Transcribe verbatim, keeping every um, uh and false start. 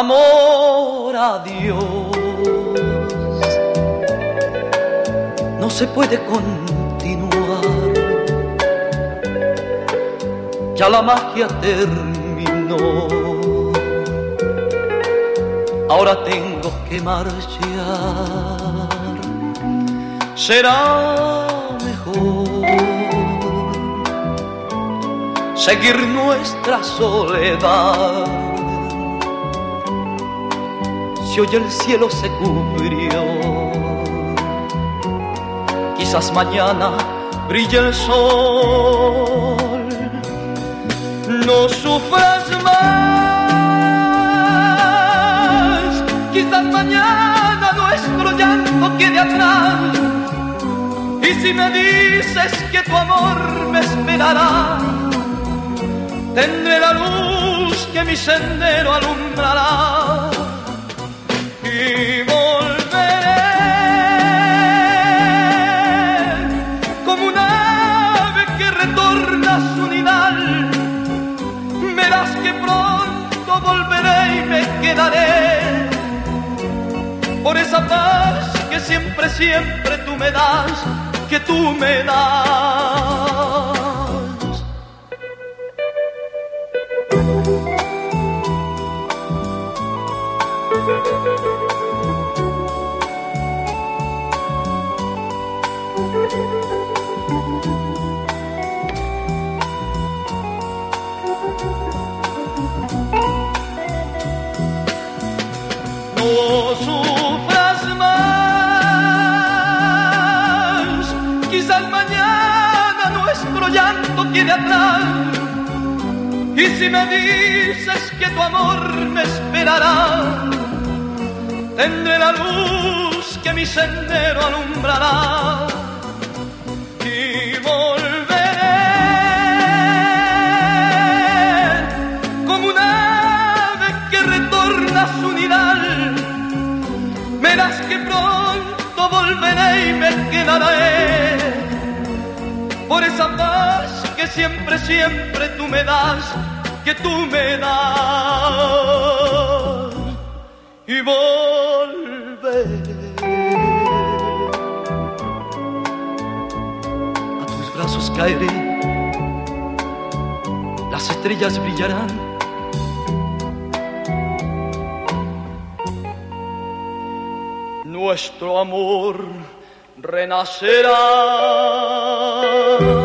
amor a Dios. No se puede continuar, ya la magia terminó. Ahora tengo que marchar, será mejor seguir nuestra soledad. Si hoy el cielo se cubrió, quizás mañana brille el sol. No sufras más, quizás mañana nuestro llanto quede atrás. Y si me dices que tu amor me esperará, tendré la luz que mi sendero alumbrará. Y volveré como un ave que retorna a su nidal. Verás que pronto volveré y me quedaré por esa paz que siempre, siempre tú me das, que tú me das. No sufras más, quizás mañana nuestro llanto quede atrás. Y si me dices que tu amor me esperará, tendré la luz que mi sendero alumbrará. Y volveré como un ave que retorna a su nidal. Verás que pronto volveré y me quedaré por esa paz que siempre, siempre tú me das, que tú me das. Y volveré a tus brazos, caeré, las estrellas brillarán. Nuestro amor renacerá.